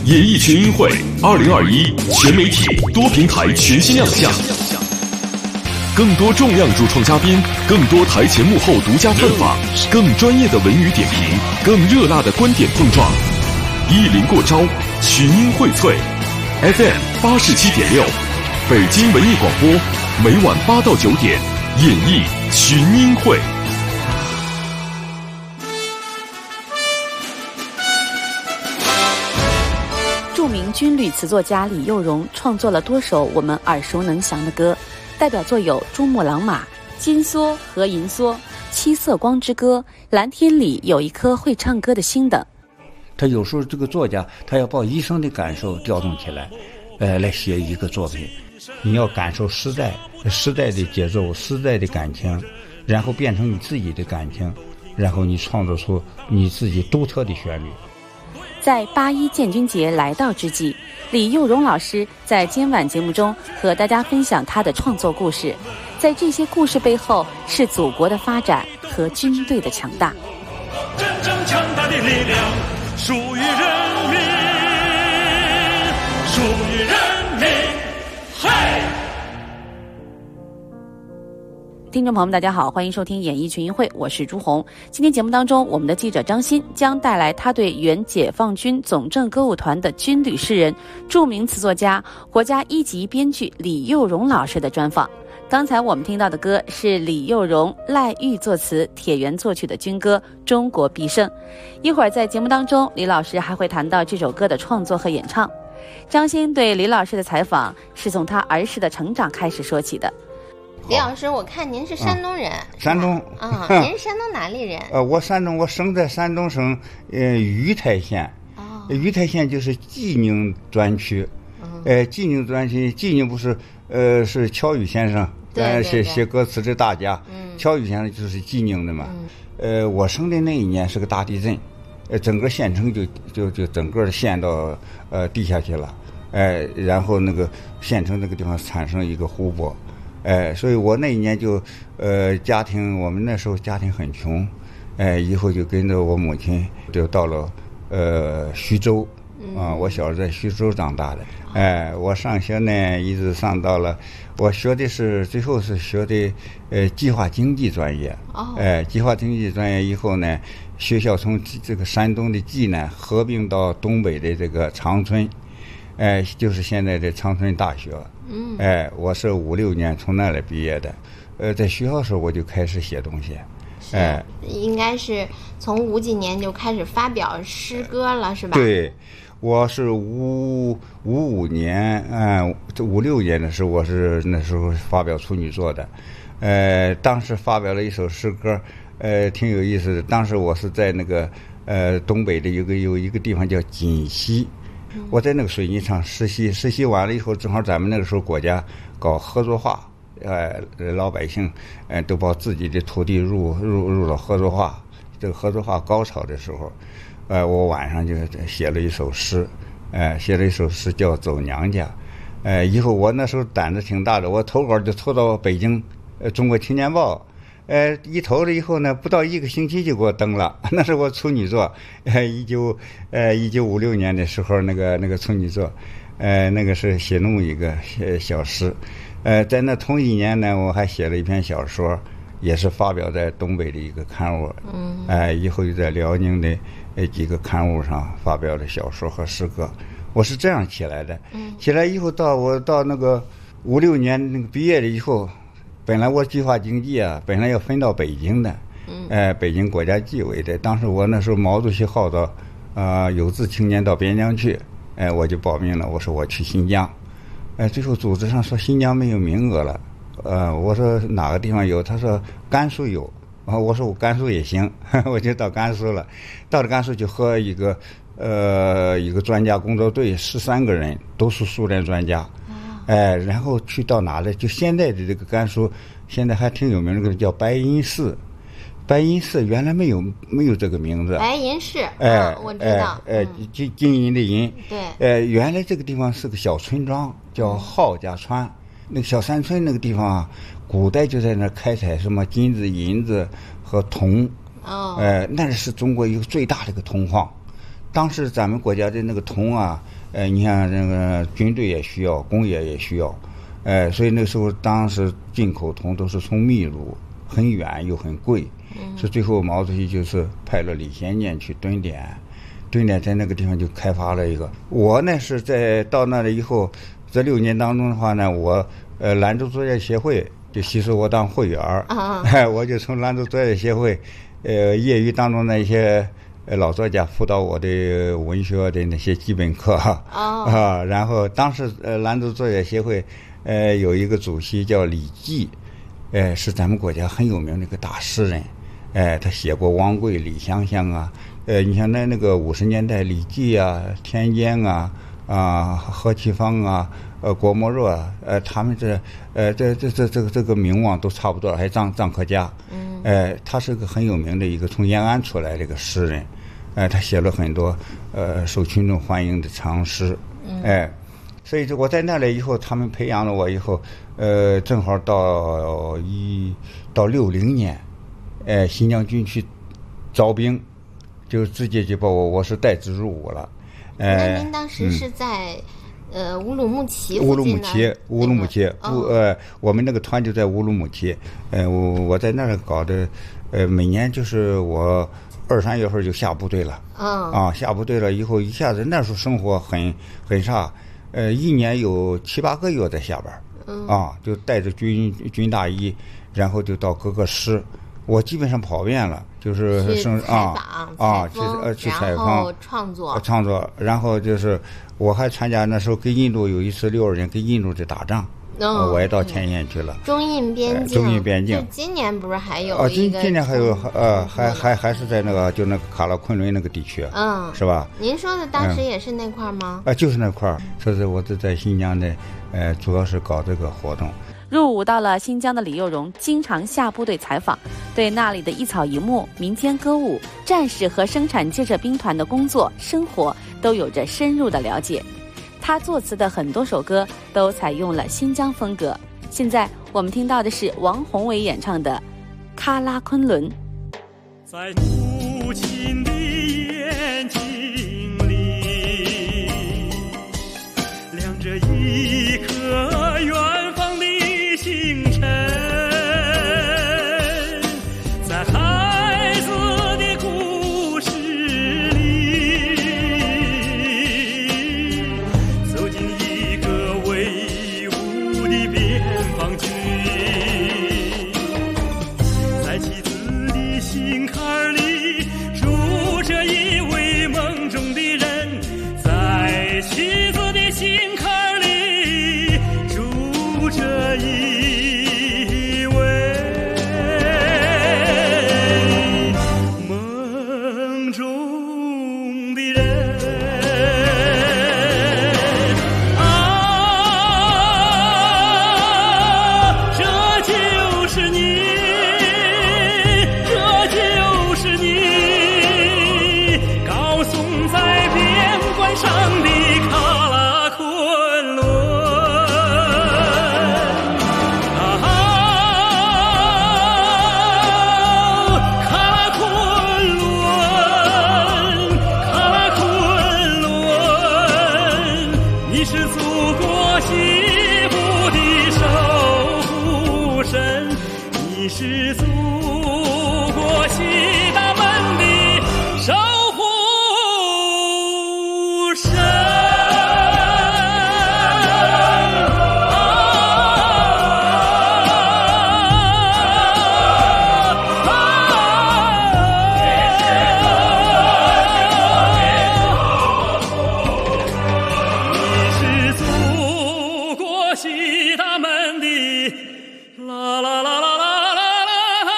演艺群英会2021全媒体多平台全新亮相，更多重量主创嘉宾，更多台前幕后独家采访，更专业的文娱点评，更热辣的观点碰撞。意林过招，群英荟萃 FM87.6，北京文艺广播，每晚8到9点，演艺群英会。 著名军旅词作家李幼荣创作了多首我们耳熟能详的歌，代表作有《珠穆朗玛》、《金梭和银梭》、《七色光之歌》、《蓝天里有一颗会唱歌的心》等。 他有时候这个作家他要把一生的感受调动起来，来写一个作品。你要感受时代的节奏，时代的感情，然后变成你自己的感情，然后你创作出你自己独特的旋律。 在8·1建军节来到之际，李幼荣老师在今晚节目中和大家分享他的创作故事，在这些故事背后是祖国的发展和军队的强大。 真正强大的力量属于人民，属于人民，嘿！ 听众朋友们大家好，欢迎收听演艺群英会，我是朱红。今天节目当中，我们的记者张鑫将带来他对原解放军总政歌舞团的军旅诗人、著名词作家、国家1级编剧李幼荣老师的专访。刚才我们听到的歌是李幼荣、赖玉作词、铁原作曲的军歌《中国必胜》。一会儿在节目当中，李老师还会谈到这首歌的创作和演唱。张鑫对李老师的采访是从他儿时的成长开始说起的。 李老师，我看您是山东人。 山东啊，您是山东哪里人？ 我生在山东省鱼台县。鱼台县就是济宁专区。济宁专区，济宁不是是乔羽先生，写歌词的大家。乔羽先生就是济宁的嘛。我生的那一年是个大地震，整个县城就整个的陷到地下去了。然后那个县城那个地方产生一个湖泊。所以我那一年就家庭，我们那时候家庭很穷，以后就跟着我母亲就到了徐州。我小时候在徐州长大的。我上学呢一直上到了，我学的是最后是学的计划经济专业。计划经济专业以后呢，学校从这个山东的济南合并到东北的这个长春，就是现在的长春大学。我是56年从那里毕业的。在学校的时候我就开始写东西。 应该是从50几年就开始发表诗歌了，是吧？ 对，我是55年，56年的时候，我是那时候发表处女作的。当时发表了一首诗歌，挺有意思的。当时我是在那个东北的有一个地方叫锦西。我在那个水泥厂实习完了以后，正好咱们那个时候国家搞合作化，老百姓都把自己的土地入了合作化。这个合作化高潮的时候，我晚上就写了一首诗，叫《走娘家》。以后我那时候胆子挺大的，我投稿就投到北京中国青年报。一投了以后呢，不到1个星期就给我登了。那是我处女作，1956年的时候那个处女作，那个是写那么一个小诗。在那同一年呢，我还写了一篇小说，也是发表在东北的一个刊物。以后就在辽宁的几个刊物上发表了小说和诗歌。我是这样起来的。起来以后我到那个56年那个毕业了以后。本来我计划经济本来要分到北京的，北京国家纪委的。当时我那时候毛主席号召，有志青年到边疆去，我就报名了。我说我去新疆，最后组织上说新疆没有名额了，我说哪个地方有？他说甘肃有，我说我甘肃也行，我就到甘肃了。到了甘肃就和一个专家工作队13个人，都是苏联专家。然后去到哪里？就现在的这个甘肃，现在还挺有名的，叫白银寺。白银寺原来没有这个名字。 白银市，我知道。 金银的银。 对。 原来这个地方是个小村庄，叫郝家川。那个小山村那个地方古代就在那开采什么金子、银子和铜。那是中国一个最大的一个铜矿。 当时咱们国家的那个铜啊，你看那个军队也需要，工业也需要，所以那时候当时进口铜都是从秘鲁，很远又很贵，所以最后毛主席就是派了李先念去蹲点在那个地方就开发了一个。我呢是在到那里以后，这6年当中的话呢，我兰州作家协会就吸收我当会员我就从兰州作家协会业余当中的一些老作家辅导我的文学的那些基本课然后当时兰州作家协会有一个主席叫李济，是咱们国家很有名的一个大诗人，他写过王贵、李香香啊，你像那个50年代李济啊、田间啊、何其芳啊、郭沫若啊，他们这个名望都差不多，还有臧克家，他是个很有名的一个从延安出来的一个诗人，他写了很多受群众欢迎的长诗，所以我在那里以后，他们培养了我以后，正好到60年，新疆军区招兵，就直接就把我是带职入伍了。 那您当时是在乌鲁木齐乌鲁木齐，我们那个团就在乌鲁木齐，我在那儿搞的，每年就是我2、3月份就下部队了，下部队了以后一下子那时候生活很差，一年有7、8个月在下边，就带着军大衣，然后就到各个师。我基本上跑遍了，就是去采访、 创作，然后就是我还参加那时候跟印度有一次62年跟印度的打仗，我也到前线去了。 中印边境，就今年不是还有一个？ 今年还有还是在那个就那个喀拉昆仑那个地区，是吧？ 您说的当时也是那块吗？ 就是那块，说是我是在新疆的，主要是搞这个活动。 入伍到了新疆的李幼荣经常下部队采访，对那里的一草一木、民间歌舞、战士和生产建设兵团的工作生活都有着深入的了解。他作词的很多首歌都采用了新疆风格。现在我们听到的是王宏伟演唱的《喀拉昆仑》。 在母亲的眼睛里亮着一颗远方的星辰，在孩子的故事里走进一个威武的边防军，在妻子的心坎里住着一位梦中的人，在妻子的心坎里住着一位梦中的人这就是你，这就是你，高耸在边关上的喀拉昆仑。你是祖国幸福的守护神，你是祖国西大门的守护神。西大门的啦啦啦啦啦啦啦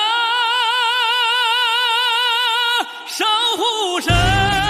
守护神。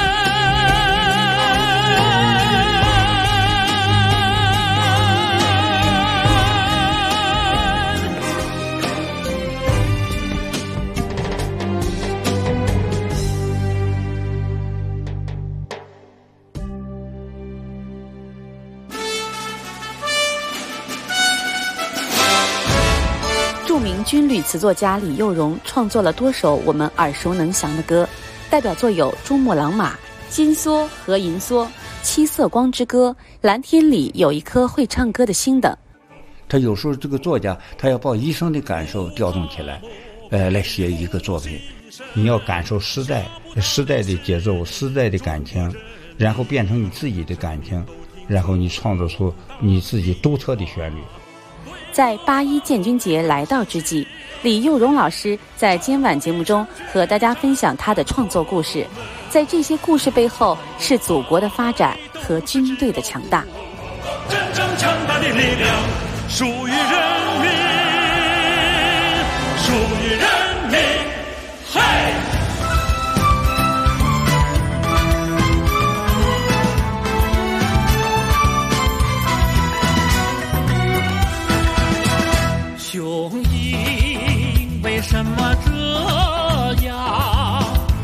著名军旅词作家李幼荣创作了多首我们耳熟能详的歌，代表作有《珠穆朗玛》《 金梭和银梭、七色光之歌、蓝天里有一颗会唱歌的心等。 他有时候这个作家他要把一生的感受调动起来，来写一个作品。你要感受时代的节奏，时代的感情，然后变成你自己的感情，然后你创作出你自己独特的旋律。 在8·1建军节来到之际，李幼荣老师在今晚节目中和大家分享他的创作故事。在这些故事背后，是祖国的发展和军队的强大。 真正强大的力量属于人民，属于人民。嘿！雄鹰为什么这样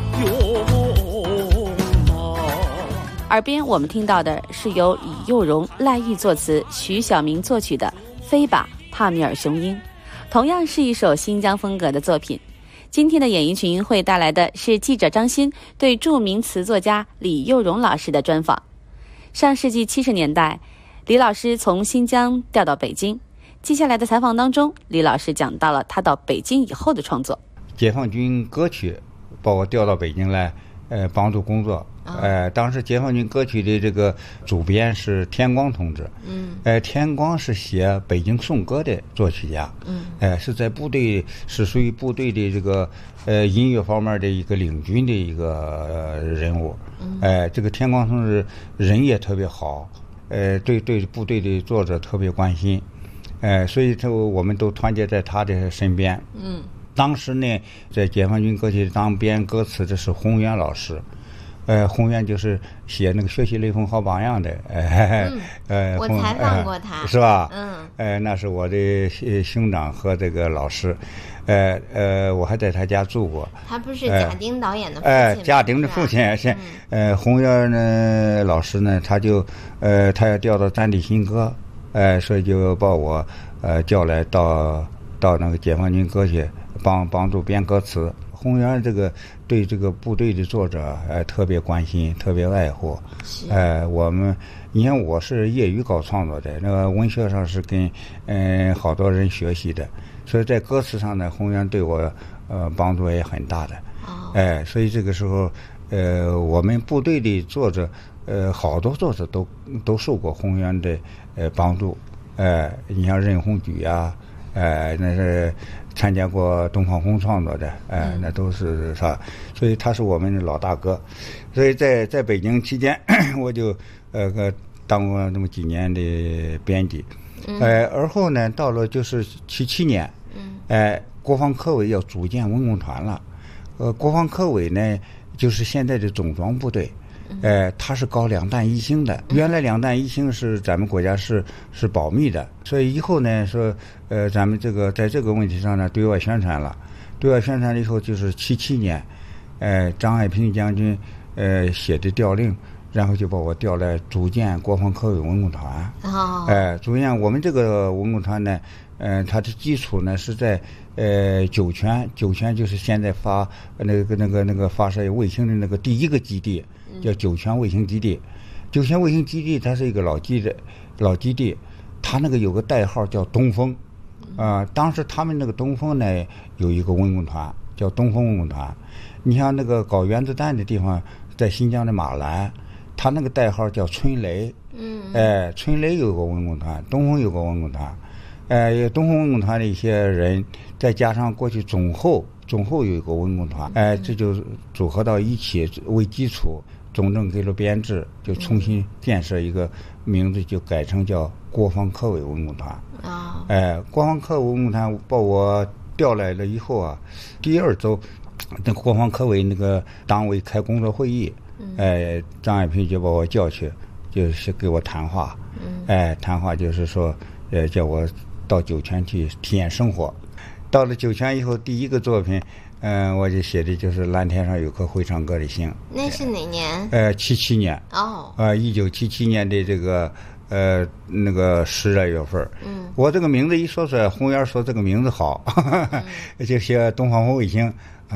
勇猛？ 耳边我们听到的是由李幼荣、赖玉作词、徐晓明作曲的《飞吧，帕米尔雄鹰》，同样是一首新疆风格的作品。今天的演艺群英会带来的是记者张欣对著名词作家李幼荣老师的专访。上世纪70年代，李老师从新疆调到北京。接下来的采访当中，李老师讲到了他到北京以后的创作。 解放军歌曲把我调到北京来，帮助工作。当时解放军歌曲的这个主编是天光同志。天光是写北京颂歌的作曲家。是在部队，是属于部队的这个音乐方面的一个领军的一个人物。这个天光同志人也特别好，对部队的作者特别关心。所以我们都团结在他的身边。当时呢，在解放军歌曲当编歌词的是洪源老师。洪源就是写那个学习雷锋好榜样的。 我采访过他， 是吧？那是我的兄长和这个老师。我还在他家住过。 他不是贾丁导演的父亲吗？ 贾丁的父亲是。洪源呢，老师呢，他要调到战地新歌。所以就把我叫来到那个解放军歌曲帮助编歌词。洪源这个对这个部队的作者特别关心，特别爱护。你看我是业余搞创作的，那个文学上是跟好多人学习的，所以在歌词上呢，洪源对我帮助也很大的。所以这个时候我们部队的作者好多作者都受过洪源的帮助。你像任鸿举啊，那是参加过东方红创作的，那都是他，所以他是我们的老大哥。所以在北京期间，我就当过那么几年的编辑。而后呢，到了就是77年，国防科委要组建文工团了。国防科委呢，就是现在的总装部队。它是搞两弹一星的。原来两弹一星是咱们国家是保密的，所以以后呢说，咱们这个在这个问题上呢对外宣传了。对外宣传了以后，就是77年，张爱萍将军写的调令，然后就把我调来组建国防科委文工团。组建我们这个文工团呢，它的基础呢是在酒泉就是现在发那个发射卫星的那个第一个基地。叫酒泉卫星基地。酒泉卫星基地它是一个老基地，它那个有个代号叫东风。当时他们那个东风呢有一个文工团叫东风文工团。你像那个搞原子弹的地方，在新疆的马兰，它那个代号叫春雷。春雷有个文工团，东风有个文工团。东风文工团的一些人，再加上过去总后有一个文工团，这就组合到一起为基础。总政给了编制，就重新建设一个名字，就改成叫国防科委文工团。国防科委文工团把我调来了以后啊，第二周，那国防科委那个党委开工作会议，张爱萍就把我叫去，就是给我谈话。谈话就是说，叫我到酒泉去体验生活。到了酒泉以后，第一个作品。我就写的就是蓝天上有颗会唱歌的星。 那是哪年 ？77年。1977年的这个那个12月份。我这个名字一说出来，洪源说这个名字好，就写东方红卫星啊。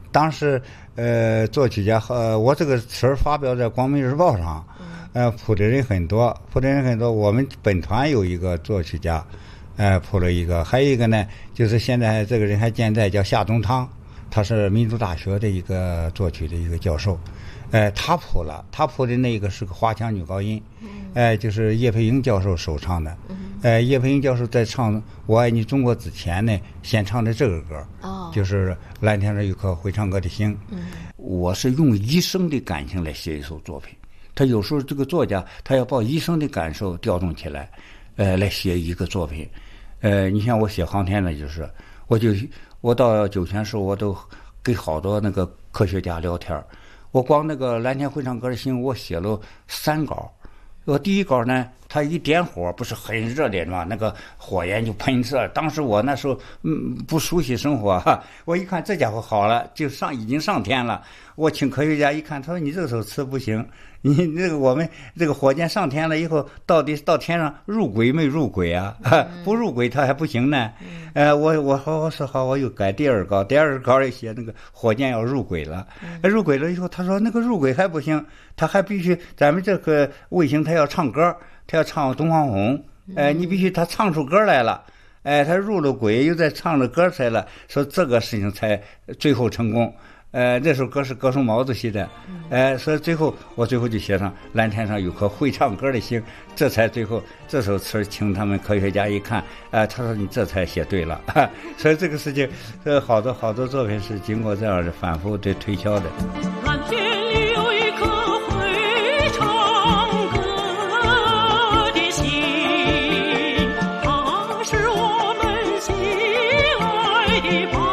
当时作曲家我这个词儿发表在《光明日报》上，谱的人很多，我们本团有一个作曲家，谱了一个，还有一个呢，就是现在这个人还健在，叫夏宗汤，他是民族大学的一个作曲的一个教授。他谱的那个是个花腔女高音，就是叶佩英教授首唱的。叶佩英教授在唱《我爱你中国》之前呢，先唱的这个歌，就是蓝天上有颗会唱歌的星。我是用一生的感情来写一首作品，他有时候这个作家他要把一生的感受调动起来，来写一个作品。你像我写航天呢，就是我到酒泉时候，我都给好多那个科学家聊天，我光那个蓝天会唱歌的星，我写了3稿。我第一稿呢，它一点火不是很热烈嘛，那个火焰就喷射。当时我那时候不熟悉生活我一看这家伙好了，已经上天了。我请科学家一看，他说你这首词不行，你这个我们这个火箭上天了以后，到底到天上入轨没入轨啊？不入轨它还不行呢。我说好，我又改第二稿也写那个火箭要入轨了，入轨了以后，他说那个入轨还不行，他还必须咱们这个卫星他要唱歌，他要唱《东方红》，你必须他唱出歌来了，他入了轨又在唱着歌才了，说这个事情才最后成功。这首歌是歌颂毛主席的，所以我最后就写上蓝天上有颗会唱歌的星，这才最后这首词请他们科学家一看，他说你这才写对了，所以这个事情，好多作品是经过这样的反复的推敲的。 蓝天里有一颗会唱歌的星，它是我们心爱的宝。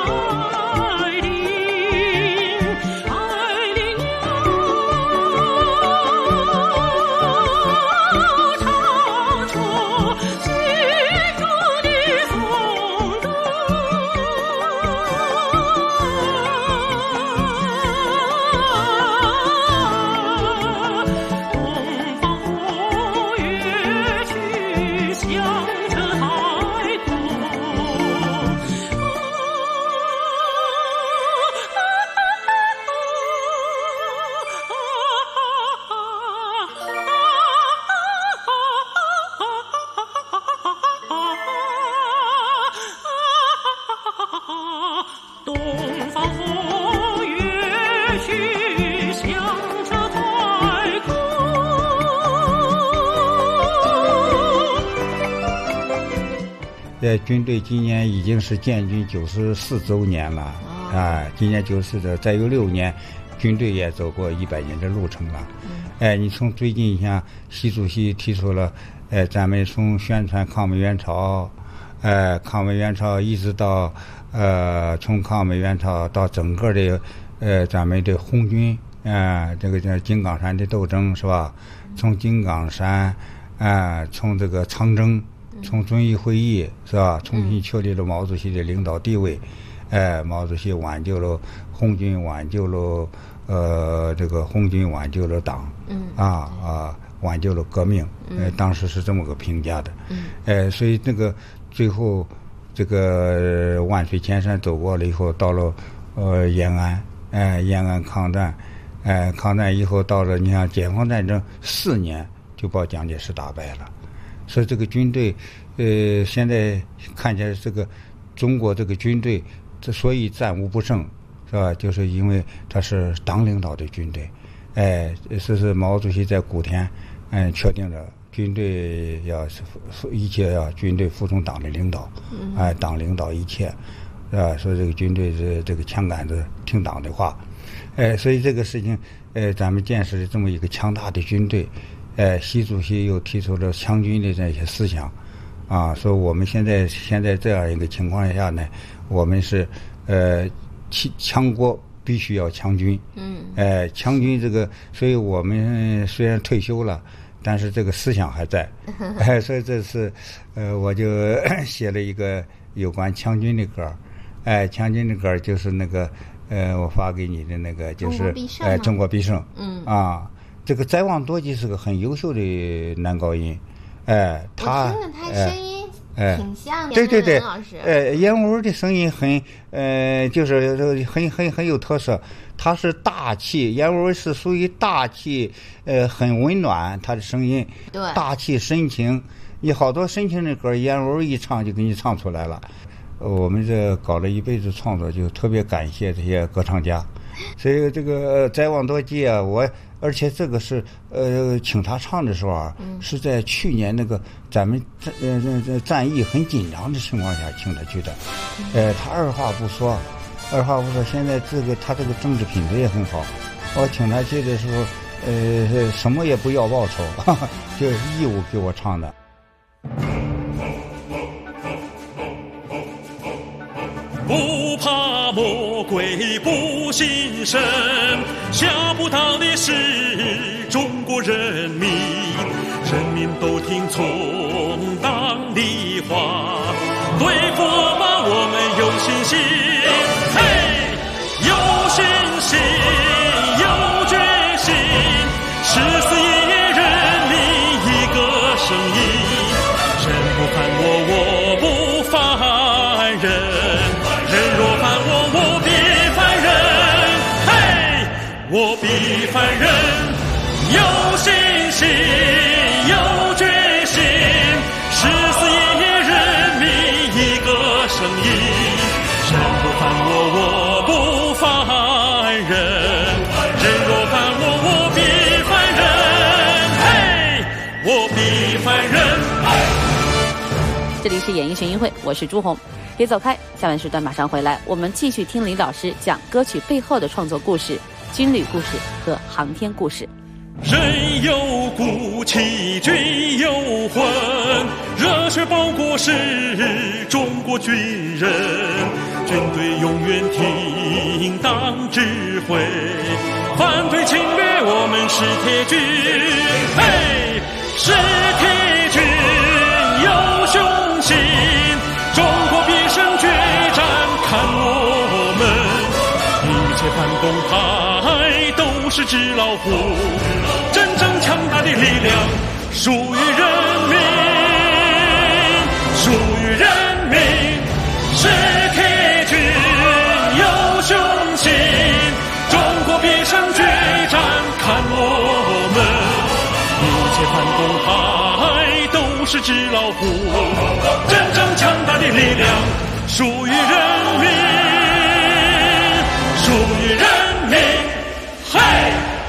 军队今年已经是建军94周年了，今年94周，再有6年，军队也走过100年的路程了。你从最近像习主席提出了，咱们从宣传抗美援朝，一直到从抗美援朝到整个的咱们的红军这个叫井冈山的斗争是吧？从井冈山从这个长征。从遵义会议是吧，重新确立了毛主席的领导地位，毛主席挽救了红军，挽救了这个红军挽救了党，挽救了革命，当时是这么个评价的，所以那个最后这个万水千山走过了以后，到了延安抗战，抗战以后到了你看解放战争4年就把蒋介石打败了。所以这个军队，现在看起来这个中国这个军队之所以战无不胜，是吧？就是因为它是党领导的军队，这是毛主席在古田，确定了军队一切要军队服从党的领导，党领导一切，是吧？说这个军队是这个枪杆子听党的话，所以这个事情，咱们建设了这么一个强大的军队。习主席又提出了强军的这些思想，说我们现在这样一个情况下呢，我们是强国必须要强军，强军这个，所以我们虽然退休了，但是这个思想还在，所以这次我就写了一个有关强军的歌，强军的歌就是那个我发给你的那个就是中国必胜，这个翟望多吉是个很优秀的男高音， 他声音挺像的。 对， 老师。 燕窝的声音就是很有特色。它是大气，燕窝是属于大气，很温暖，它的声音， 对， 大气深情。有好多深情的歌，燕窝一唱就给你唱出来了。我们这搞了一辈子创作，就特别感谢这些歌唱家。所以这个再往多记啊，而且这个是请他唱的时候啊，是在去年那个咱们战役很紧张的情况下请他去的。他二话不说，现在他这个政治品质也很好。我请他去的时候，什么也不要报酬，就义务给我唱的。 不怕魔鬼不信神，吓不到的是中国人民，人民都听从党的话，对佛法我们有信心，嘿，有信心，有决心，誓死也人民一个声音，人不犯我，我不犯人。人若犯我，我必犯人，嘿，我必犯人。有信心，有决心，誓死也人民一个声音。人不犯我，我不犯人。人若犯我，我必犯人，嘿，我必犯人。 这里是演艺群英会，我是朱红。别走开，下半时段马上回来，我们继续听李老师讲歌曲背后的创作故事、军旅故事和航天故事。 人有骨气，军有魂，热血报国是中国军人，军队永远听党指挥，反对侵略我们是铁军，嘿，是铁军有雄心，中国必胜决战看我们，一切反动派都是纸老虎，真正强大的力量属于人民，属于人民，是铁军有雄心，中国必胜决战看我们，一切反动派都是纸老虎，真正强大的力量属于人民，属于人民，嘿。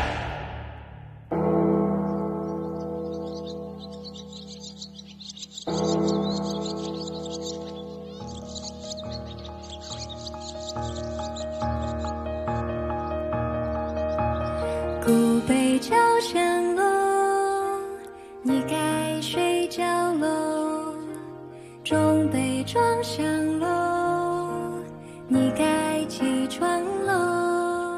古北朝香楼，你该睡觉喽。中北庄香楼，你该起床喽。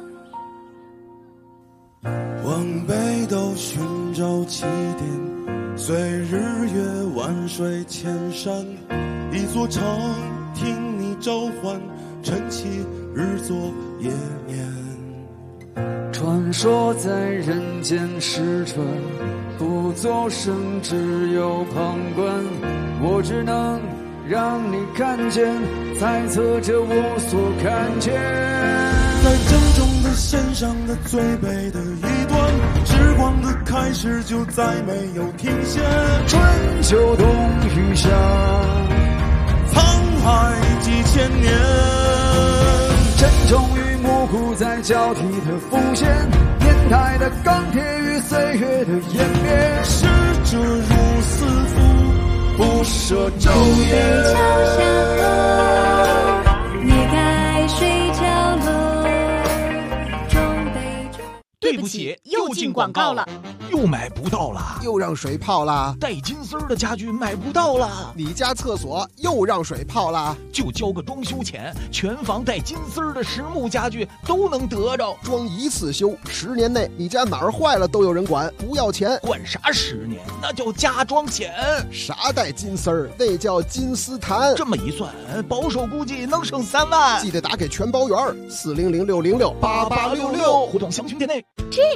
往北斗寻找起点，随日月万水千山，一座城听你召唤，晨起日作夜眠。 传说在人间失传，不作声，只有旁观。我只能让你看见，猜测着我所看见。 在正中的线上的最北的一端，时光的开始就再没有停歇。 春秋冬雨夏， 沧海几千年， 沉重与模糊在交替的浮现，年代的钢铁与岁月的湮灭。 逝者如斯夫，不舍昼夜。 桥下楼，你该睡觉喽。中北庄。 对不起，又进广告了，又买不到了， 又让水泡了， 带金丝儿的家具买不到了， 你家厕所又让水泡了， 就交个装修钱，全房带金丝儿的实木家具都能得着， 装一次修，10年内你家哪儿坏了都有人管，不要钱。 管啥10年？那叫加装钱。 啥带金丝儿？那叫金丝檀。 这么一算，保守估计能省3万。 记得打给全包员，400-606-8866， 互动详询店内。 这年头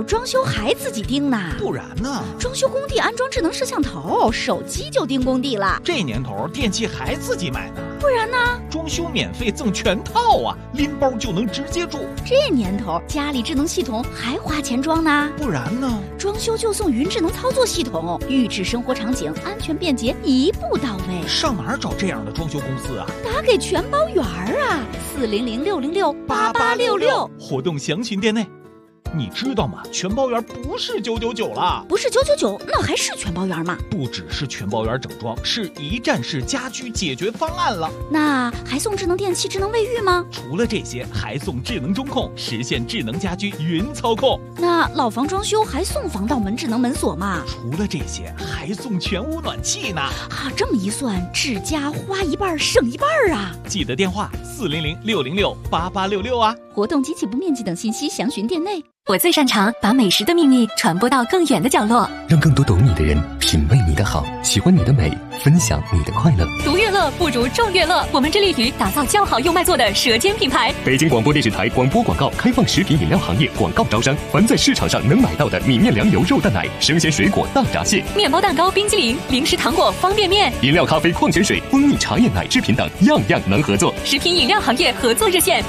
头装修还自己盯呢？ 不然呢？ 装修工地安装智能摄像头，手机就盯工地了。 这年头电器还自己买呢？ 不然呢？ 装修免费赠全套啊，拎包就能直接住。 这年头家里智能系统还花钱装呢？ 不然呢？ 装修就送云智能操作系统，预制生活场景，安全便捷，一步到位。 上哪儿找这样的装修公司啊？ 打给全包园啊，400-606-8866， 活动详询店内。你知道吗？全包园不是999了， 不是999，那还是全包园吗？ 不只是全包园整装，是一站式家居解决方案了。 那还送智能电器、智能卫浴吗？ 除了这些，还送智能中控，实现智能家居云操控。 那老房装修还送防盗门、智能门锁吗？ 除了这些，还送全屋暖气呢。 啊，这么一算，智家花一半省一半啊！ 记得电话400-606-8866啊。 活动及起步面积等信息详询店内。 我最擅长把美食的秘密传播到更远的角落， 让更多懂你的人品味你的好，喜欢你的美，分享你的快乐。 独乐乐不如众乐乐，我们致力于打造较好又卖座的舌尖品牌。 北京广播电视台广播广告开放食品饮料行业广告招商，凡在市场上能买到的米面粮油肉蛋奶、生鲜水果大闸蟹、 面包蛋糕、冰激凌、零食糖果、方便面、 饮料咖啡、矿泉水、蜂蜜茶叶奶制品等，样样能合作。 食品饮料行业合作热线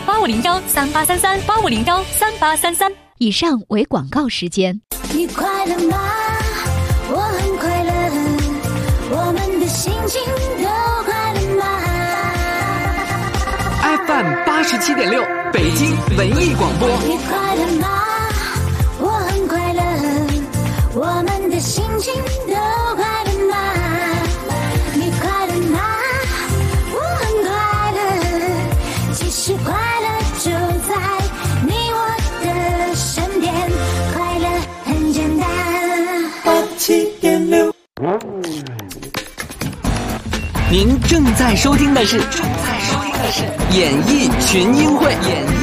8501-3833-8501-3833。 以上为广告时间。 你快乐吗？我很快乐，我们的心情都快乐吗？ FM 87.6，北京文艺广播。 你快乐吗？我很快乐，我们的心情都快乐吗？你快乐吗？我很快乐，其实快乐就在你我的身边，快乐很简单。87.6， 您正在收听的是演艺群英会。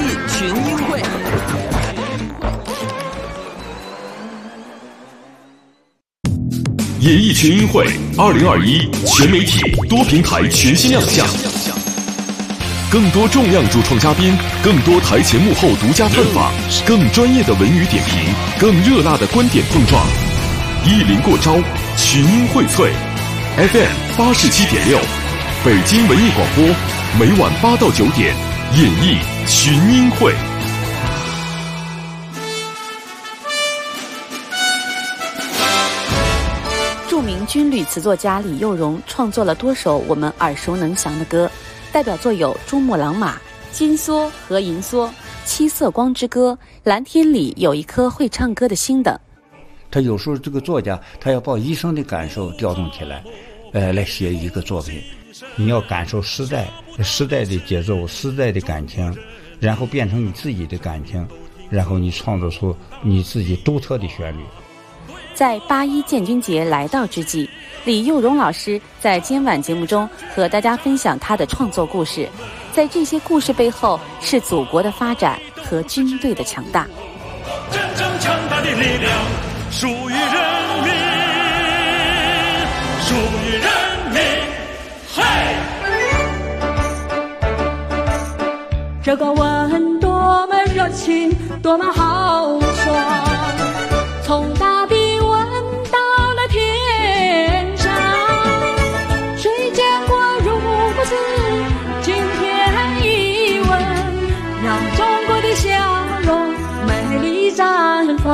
演艺群英会2021全媒体多平台全新亮相，更多重量主创嘉宾，更多台前幕后独家探访，更专业的文娱点评，更热辣的观点碰撞，一临过招，群英荟萃。FM 87.6，北京文艺广播，每晚8到9点，演艺群英会。 著名军旅词作家李幼荣创作了多首我们耳熟能详的歌，代表作有《珠穆朗玛》、《金梭和银梭》、《七色光之歌》、《蓝天里有一颗会唱歌的心》等。 他有时候这个作家，他要把一生的感受调动起来，来写一个作品。你要感受时代的节奏，时代的感情，然后变成你自己的感情，然后你创作出你自己独特的旋律。 在8·1建军节来到之际，李幼荣老师在今晚节目中和大家分享他的创作故事，在这些故事背后是祖国的发展和军队的强大。 真正强大的力量属于人民，属于人民。嘿， 这个吻多么热情，多么豪爽，从大地吻到了天上，谁见过如此惊天一吻，让中国的笑容美丽绽放。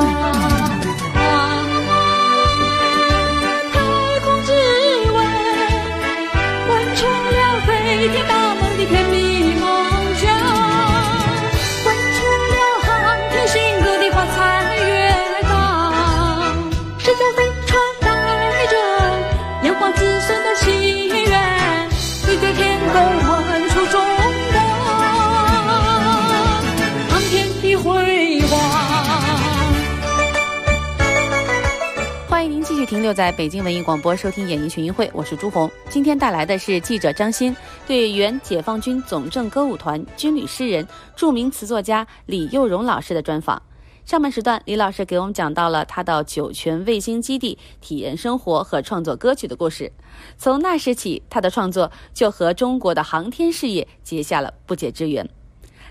太空之吻，吻出了飞天大梦的甜蜜梦想，吻出了航天新歌的花彩乐章，是条飞船带着炎黄子孙的祈愿，对着天空吻出中国航天的辉煌。 欢迎您继续停留在北京文艺广播收听演艺群英会，我是朱红。今天带来的是记者张欣对原解放军总政歌舞团军旅诗人、著名词作家李幼荣老师的专访。上半时段，李老师给我们讲到了他到酒泉卫星基地体验生活和创作歌曲的故事。从那时起，他的创作就和中国的航天事业结下了不解之缘。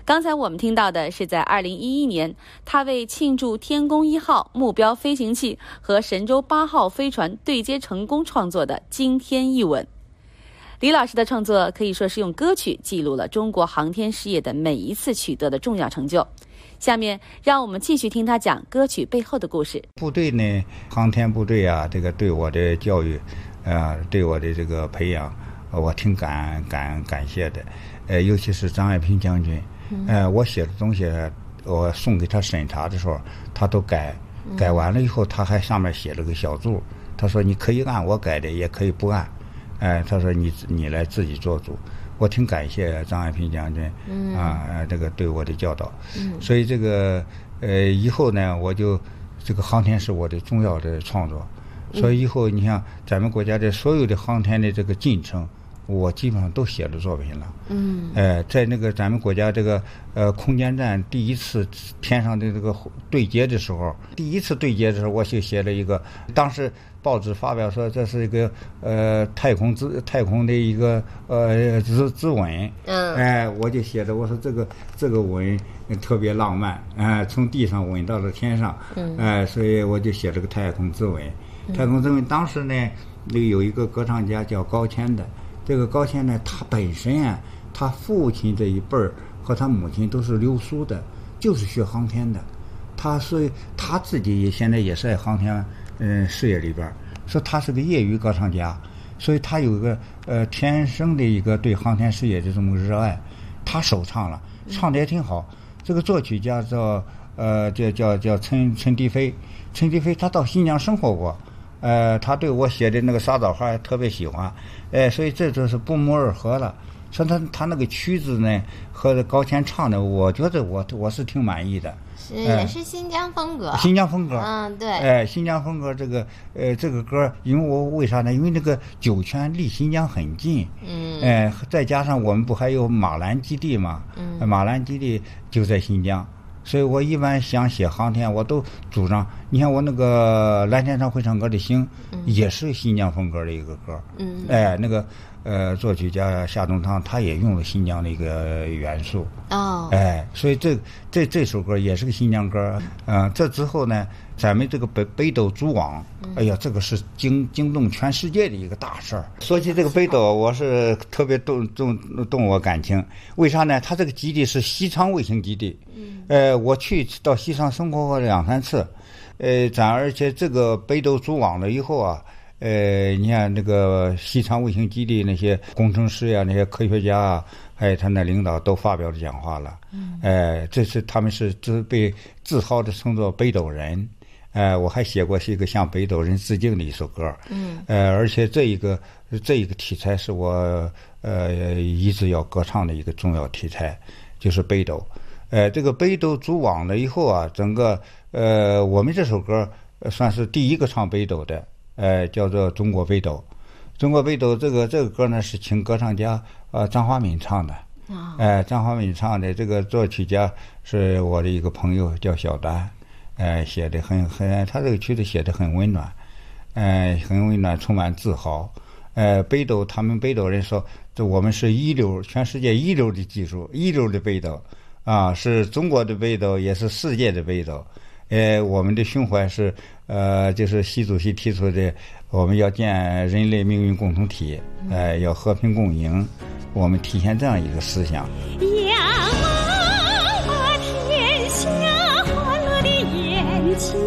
刚才我们听到的是在2011年，他为庆祝天宫1号目标飞行器和神舟8号飞船对接成功创作的《惊天一吻》。李老师的创作可以说是用歌曲记录了中国航天事业的每一次取得的重要成就。下面让我们继续听他讲歌曲背后的故事。 部队呢，航天部队啊，这个对我的教育，对我的这个培养，我挺感谢的。尤其是张爱萍将军，我写的东西，我送给他审查的时候，他都改完了以后，他还上面写了个小注，他说你可以按我改的，也可以不按。他说你来自己做主。我挺感谢张爱萍将军，这个对我的教导。所以这个以后呢，我就这个航天是我的重要的创作。所以以后你像咱们国家的所有的航天的这个进程，我基本上都写了作品了。在那个咱们国家这个空间站第一次天上的这个对接的时候，我就写了一个，当时报纸发表说这是一个太空的一个之吻。我就写的，我说这个吻特别浪漫，从地上吻到了天上。所以我就写了个太空之吻。太空之吻当时呢，那个有一个歌唱家叫高谦的。这个高谦呢，他本身啊，他父亲这一辈儿和他母亲都是留苏的，就是学航天的。所以他自己现在也是在航天事业里边，说他是个业余歌唱家，所以他有一个天生的一个对航天事业的这种热爱。他首唱了，唱的也挺好。这个作曲家叫陈迪飞他到新疆生活过。他对我写的那个沙枣花特别喜欢，所以这就是不谋而合了。说他那个曲子呢和高谦唱的，我觉得我是挺满意的。 也是新疆风格。 对。新疆风格这个歌，因为为啥呢？因为那个酒泉离新疆很近。再加上我们不还有马兰基地嘛？马兰基地就在新疆。所以我一般想写航天，我都主张。你看我那个蓝天上会唱歌的星，也是新疆风格的一个歌。那个作曲家夏东汤他也用了新疆的一个元素。所以这首歌也是个新疆歌。这之后呢，咱们这个北斗组网，哎呀，这个是惊动全世界的一个大事儿。说起这个北斗，我是特别动我感情。为啥呢？它这个基地是西昌卫星基地。我去到西昌生活过2-3次。而且这个北斗组网了以后啊，你看那个西昌卫星基地那些工程师呀、那些科学家啊，还有他那领导都发表了讲话了。他们是被自豪的称作北斗人。我还写过是一个向北斗人致敬的一首歌。而且这一个题材是我一直要歌唱的一个重要题材，就是北斗。这个北斗组网了以后啊，整个我们这首歌算是第一个唱北斗的，叫做《中国北斗》。中国北斗这个歌呢是请歌唱家张华敏唱的。张华敏唱的，这个作曲家是我的一个朋友叫小丹。写的他这个曲子写的很温暖，很温暖，充满自豪。北斗，他们北斗人说，这我们是全世界一流的技术，一流的北斗。是中国的北斗，也是世界的北斗。我们的胸怀是就是习主席提出的，我们要建人类命运共同体，要和平共赢，我们体现这样一个思想。 仰望天下欢乐的眼睛，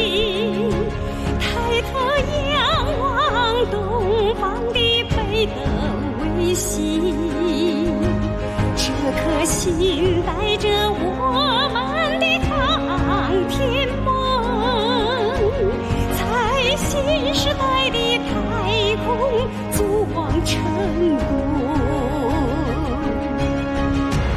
抬头仰望东方的北斗卫星，这颗心带着我们的航天梦，在新时代的太空组网成功。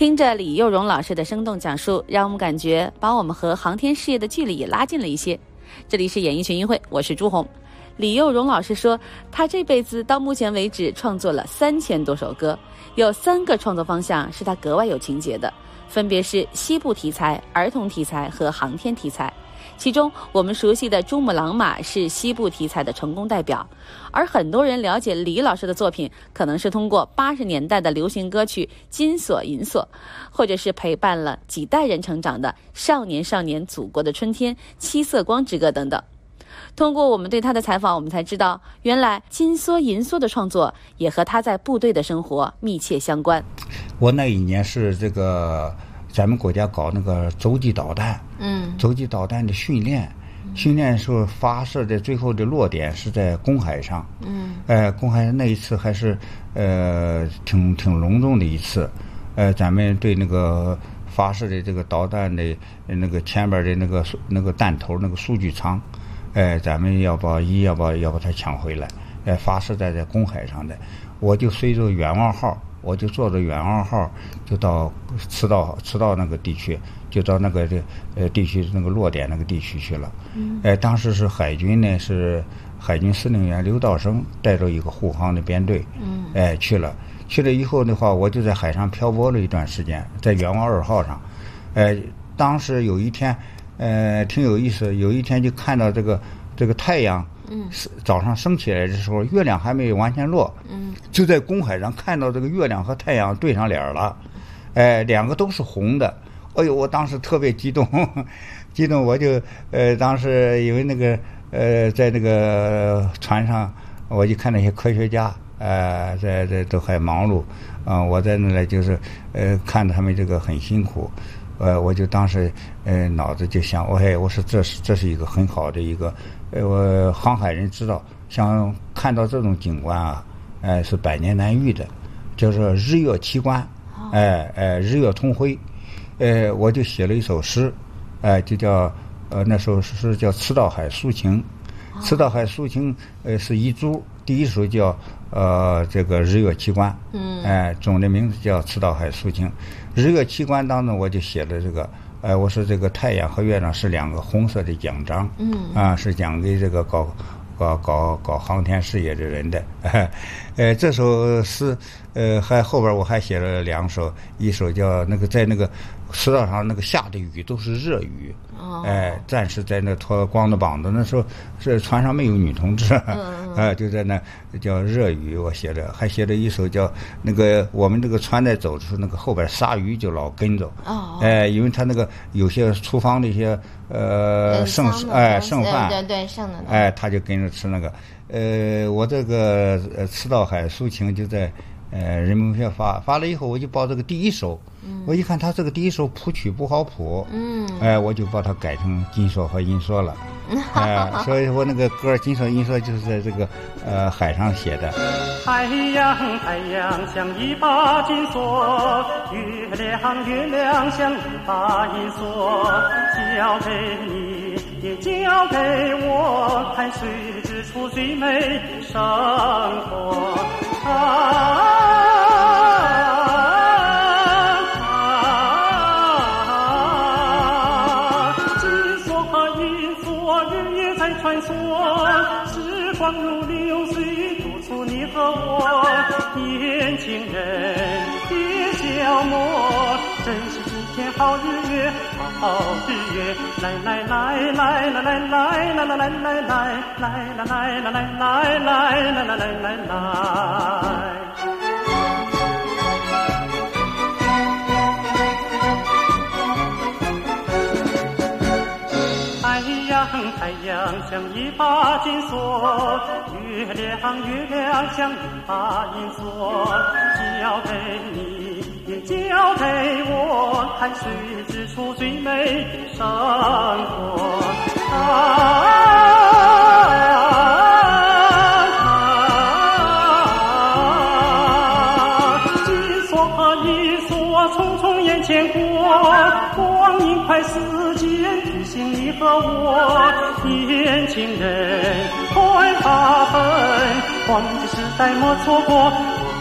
听着李幼荣老师的生动讲述，让我们感觉把我们和航天事业的距离也拉近了一些。这里是演艺群英会，我是朱红。李幼荣老师说，他这辈子到目前为止创作了3000多首歌，有3个创作方向是他格外有情结的，分别是西部题材、儿童题材和航天题材。其中我们熟悉的珠穆朗玛是西部题材的成功代表，而很多人了解李老师的作品可能是通过80年代的流行歌曲《金锁银锁》，或者是陪伴了几代人成长的《少年少年祖国的春天》《七色光之歌》等等。通过我们对他的采访，我们才知道原来《金锁银锁》的创作也和他在部队的生活密切相关。 我那一年是这个咱们国家搞那个洲际导弹，洲际导弹的训练时候发射的最后的落点是在公海上，公海上那一次还是挺隆重的一次，咱们对那个发射的这个导弹的那个前边的那个弹头那个数据仓，咱们要把它抢回来，发射在公海上的，我就随着远望号。我就坐着远望号，就到赤道那个地区，就到那个地区那个落点那个地区去了。当时是海军呢，是海军司令员刘道生带着一个护航的编队，去了以后的话，我就在海上漂泊了一段时间，在远望2号上。当时有一天，挺有意思，有一天就看到这个太阳。早上升起来的时候，月亮还没有完全落，就在公海上看到这个月亮和太阳对上脸了，两个都是红的。哎呦，我当时特别激动，我就当时因为那个在那个船上，我就看那些科学家在都还忙碌我在那里就是看着他们这个很辛苦。我就当时脑子就想，我说这是一个很好的一个，我航海人知道，想看到这种景观啊，是百年难遇的，就是日月齐观，日月同辉，我就写了一首诗，就叫那首诗叫《赤道海抒情》，赤道海抒情是一组，第一首叫这个日月齐观，总的名字叫《赤道海抒情》。日月齐观当中，我就写了这个，我说这个太阳和月亮是2个红色的奖章，是讲给这个搞航天事业的人的。这首诗，还后边我还写了2首，一首叫那个在那个赤道上那个下的雨都是热雨，战士在那脱光着膀子，那时候是船上没有女同志，就在那叫热雨，我写的，还写了一首叫那个我们这个船在走的时候，那个后边鲨鱼就老跟着，因为他那个有些厨房的一些剩饭， 对剩的， 他就跟着吃那个。我这个赤道海抒情就在人民文学发了以后，我就报这个第一首，我一看他这个第一首谱曲不好谱，我就把它改成金锁和银锁了，所以我那个歌金锁银锁就是在这个海上写的。 太阳像一把金锁，月亮像一把银锁，交给你也交给我，看谁织出最美的生活。金锁和银锁，日夜在穿梭，时光如流水，督促你和我。年轻人别消磨，珍惜今天好日月，好日月，来来来来来来来来来来来来来来来来来来。太阳像一把金锁，月亮像一把银锁，交给你也交给我，看谁织出最美的生活。金锁和银锁匆匆眼前过，光阴快似箭，提醒你和我。年轻人快发奋，黄金时代莫错过，我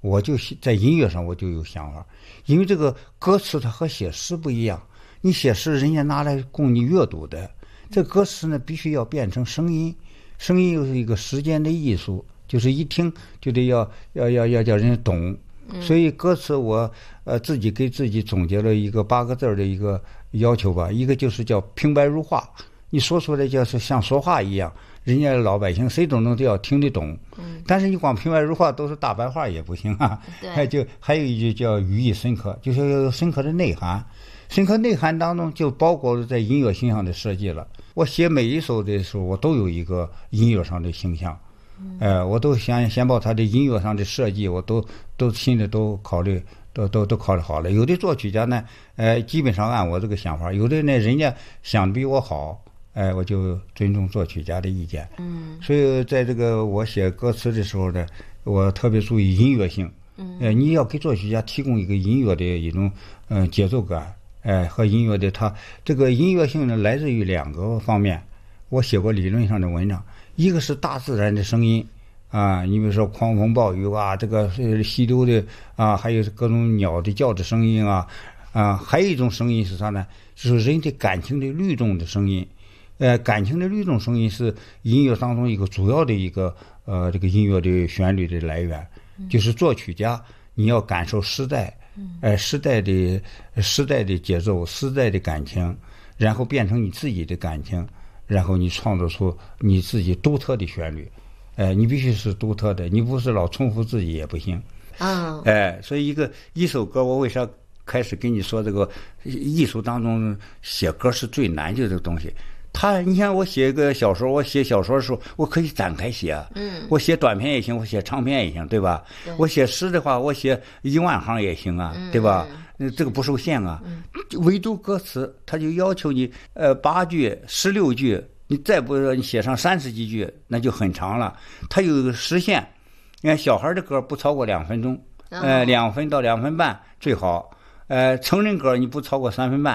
我就在音乐上我就有想法，因为这个歌词它和写诗不一样，你写诗人家拿来供你阅读的，这歌词呢必须要变成声音，声音又是一个时间的艺术，就是一听就得要叫人家懂。所以歌词我自己给自己总结了一个8个字的一个要求吧，一个就是叫平白如话，你说出来就是像说话一样，人家老百姓谁都能都要听得懂。但是你光平白如话都是大白话也不行啊。就还有一句叫语义深刻，就是有深刻的内涵。深刻内涵当中就包括了在音乐形象的设计了。我写每一首的时候，我都有一个音乐上的形象。我都先把他的音乐上的设计，我都心里都考虑，都考虑好了。有的作曲家呢，基本上按我这个想法；有的呢，人家想的比我好，我就尊重作曲家的意见。所以在这个我写歌词的时候呢，我特别注意音乐性。你要给作曲家提供一个音乐的一种节奏感，和音乐的它这个音乐性呢，来自于2个方面。我写过理论上的文章。一个是大自然的声音啊，你比如说狂风暴雨啊，这个溪流的啊，还有各种鸟的叫的声音啊，还有一种声音是啥呢？就是人的感情的律动的声音。感情的律动声音是音乐当中一个主要的一个这个音乐的旋律的来源。就是作曲家你要感受时代，时代的节奏，时代的感情，然后变成你自己的感情。然后你创作出你自己独特的旋律，你必须是独特的，你不是老重复自己也不行。所以一首歌，我为啥开始跟你说这个艺术当中写歌是最难的这个东西？你看我写一个小说，我写小说的时候，我可以展开写，我写短篇也行，我写长篇也行，对吧？我写诗的话，我写10000行也行啊，对吧？这个不受限啊。唯独歌词，他就要求你8句、16句，你再不你写上30几句，那就很长了。它有一个时限，你看小孩的歌不超过2分钟，2分到2分半最好。成人歌你不超过3分半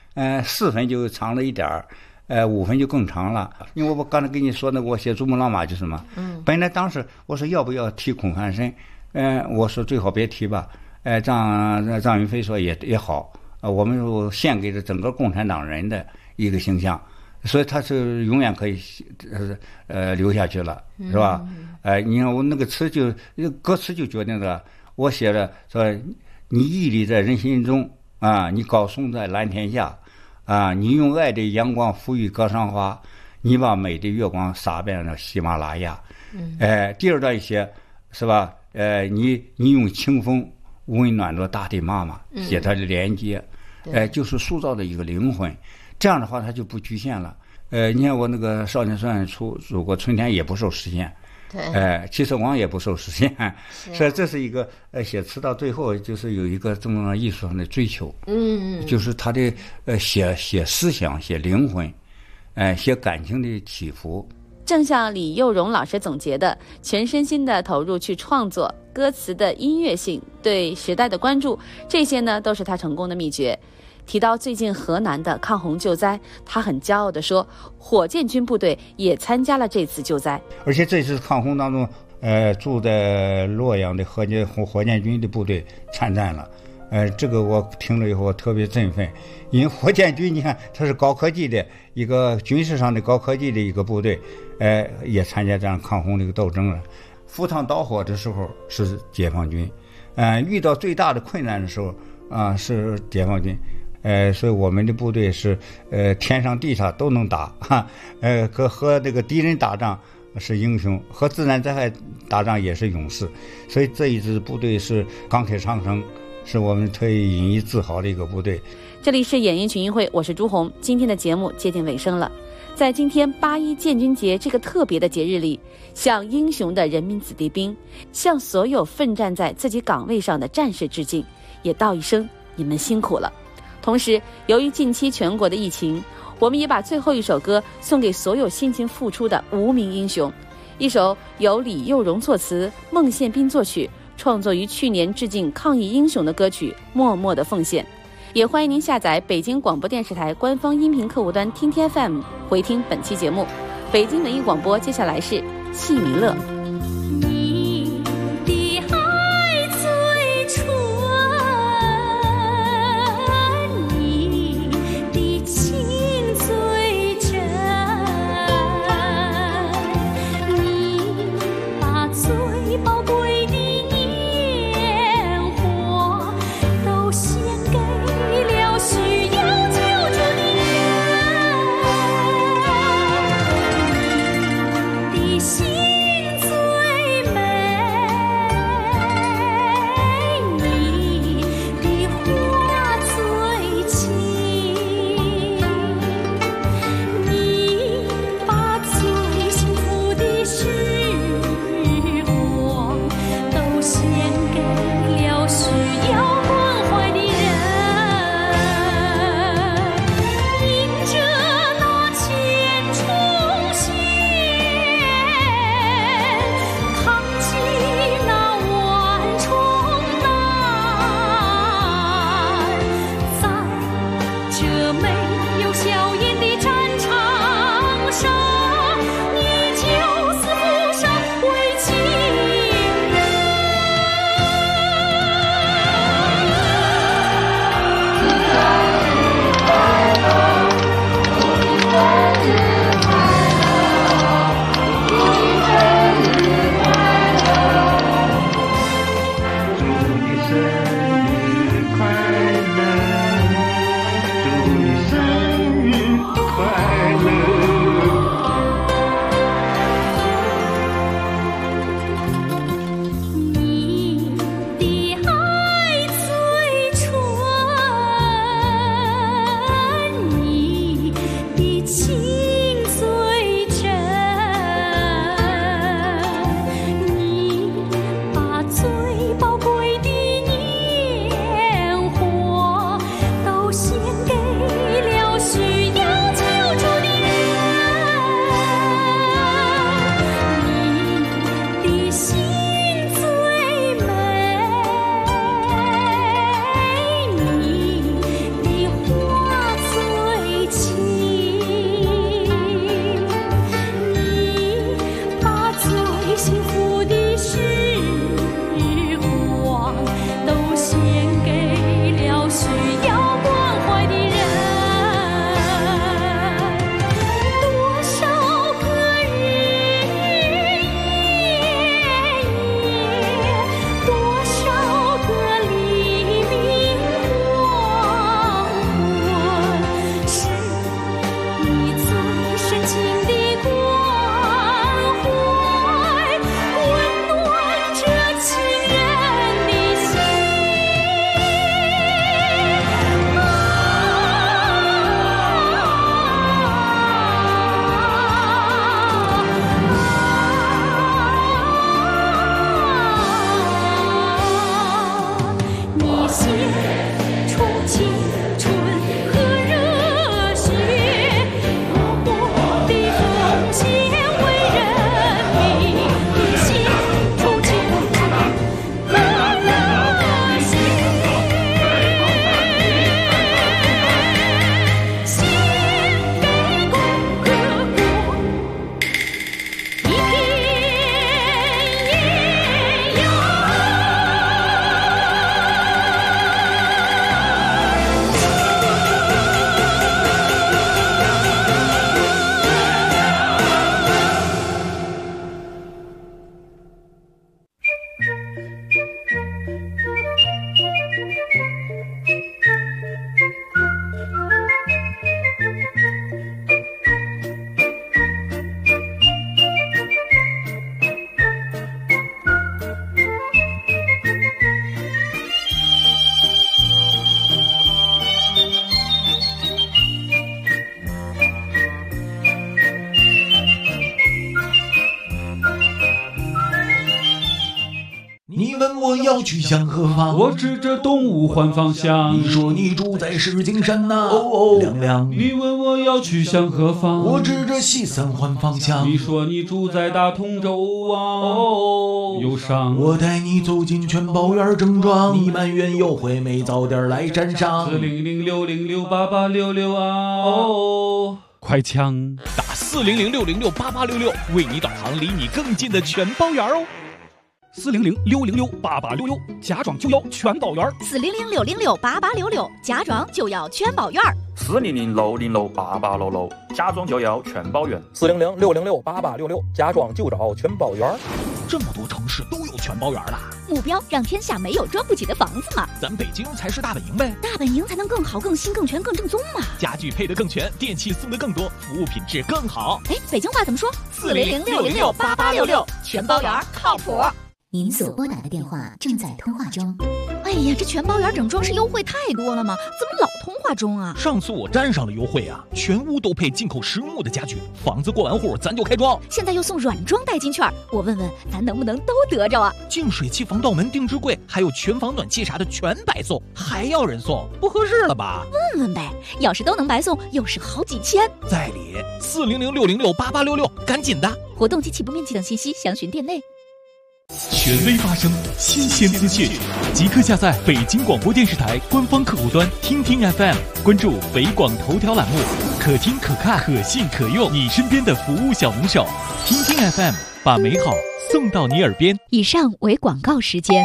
，4分就长了一点儿。5分就更长了，因为我刚才跟你说那个我写《珠穆朗玛》就是嘛。本来当时我说要不要提孔汉生，我说最好别提吧。张云飞说也好，我们献给了整个共产党人的一个形象，所以他是永远可以留下去了，是吧？你看我那个歌词就决定了，我写了说你屹立在人心中啊，你高耸在蓝天下。你用爱的阳光抚育格桑花，你把美的月光洒遍了喜马拉雅。第二段写是吧？你用清风温暖了大地妈妈，写它的连接，就是塑造的一个灵魂。这样的话，它就不局限了。你看我那个少年酸祖国春天也不受实现。七色光也不受实现，所以这是一个写词到最后就是有一个这么艺术上的追求，就是他的写思想、写灵魂，写感情的起伏。 正像李幼荣老师总结的，全身心的投入去创作，歌词的音乐性，对时代的关注，这些呢都是他成功的秘诀。提到最近河南的抗洪救灾，他很骄傲地说，火箭军部队也参加了这次救灾。 而且这次抗洪当中，住在洛阳的火箭军的部队参战了。这个我听了以后我特别振奋，因为火箭军你看它是高科技的一个军事上的高科技的一个部队，也参加这样抗洪的一个斗争了。赴汤蹈火的时候是解放军，遇到最大的困难的时候是解放军。所以我们的部队是天上地下都能打哈，和这个敌人打仗是英雄，和自然灾害打仗也是勇士。所以这一支部队是钢铁长城，是我们特以引以自豪的一个部队。 这里是演艺群英会，我是朱红。今天的节目接近尾声了，在今天8·1建军节这个特别的节日里，向英雄的人民子弟兵，向所有奋战在自己岗位上的战士致敬，也道一声你们辛苦了。同时，由于近期全国的疫情，我们也把最后一首歌送给所有辛勤付出的无名英雄，一首由李幼荣作词、孟宪斌作曲，创作于去年致敬抗疫英雄的歌曲《默默的奉献》。也欢迎您下载北京广播电视台官方音频客户端听听 FM 回听本期节目。北京文艺广播，接下来是戏弥勒。 你的孩子这没有硝烟的战场上，你就是浮生为情人。 你问我要去向何方， 我指着东吴换方向。 你说你住在石景山呐，哦哦亮亮。 你问我要去向何方， 我指着西三环方向。 你说你住在大同州啊，哦忧伤。 我带你走进全宝园正庄，你埋怨有回没早点来站上。 40060688866啊，哦。快枪打40060688866，为你导航离你更近的全宝园哦。 40060688866，家装就要全宝园。 40060688866，家装就要全宝园。 40060688866，家装就要全宝园。 40060668866，家装就找全宝园。 这么多城市都有全宝园了， 目标让天下没有装不起的房子嘛。 咱北京才是大本营呗， 大本营才能更好、更新、更全、更正宗嘛。 家具配得更全，电器送得更多，服务品质更好。 哎，北京话怎么说 ？40060688866，全宝园靠谱。 您所拨打的电话正在通话中。 哎呀，这全宝园整装饰优惠太多了吗？怎么老通话中啊？ 上次我沾上了优惠啊，全屋都配进口实木的家具，房子过完户咱就开装。 现在又送软装代金券，我问问咱能不能都得着啊？ 净水器、防盗门、定制柜，还有全房暖气啥的全白送，还要人送，不合适了吧？ 问问呗，要是都能白送，又是好几千。 在理，40060688866，赶紧的！ 活动及起步面积等信息详询店内。 权威发声，新鲜资讯，即刻下载北京广播电视台官方客户端听听 FM， 关注北广头条栏目，可听可看可信可用，你身边的服务小能手。听听 FM， 把美好送到你耳边。 以上为广告时间。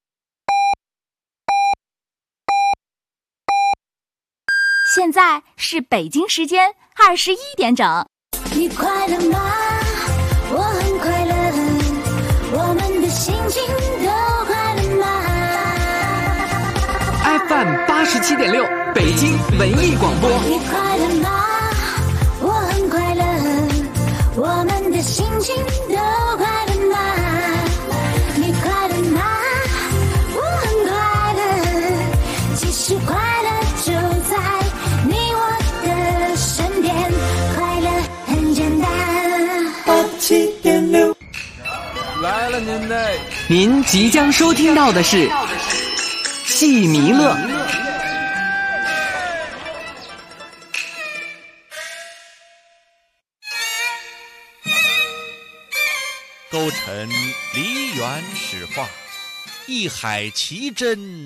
现在是北京时间21点整。 你快乐吗？我很快乐，我们的心情都快乐吗 ？FM 87.6，北京文艺广播。 你快乐吗？我很快乐，我们的心情都快乐吗？你快乐吗？我很快乐，其实快乐就在你我的身边，快乐很简单。87.6 来了您即将收听到的是戏弥勒。 勾陈梨园史话，一海奇珍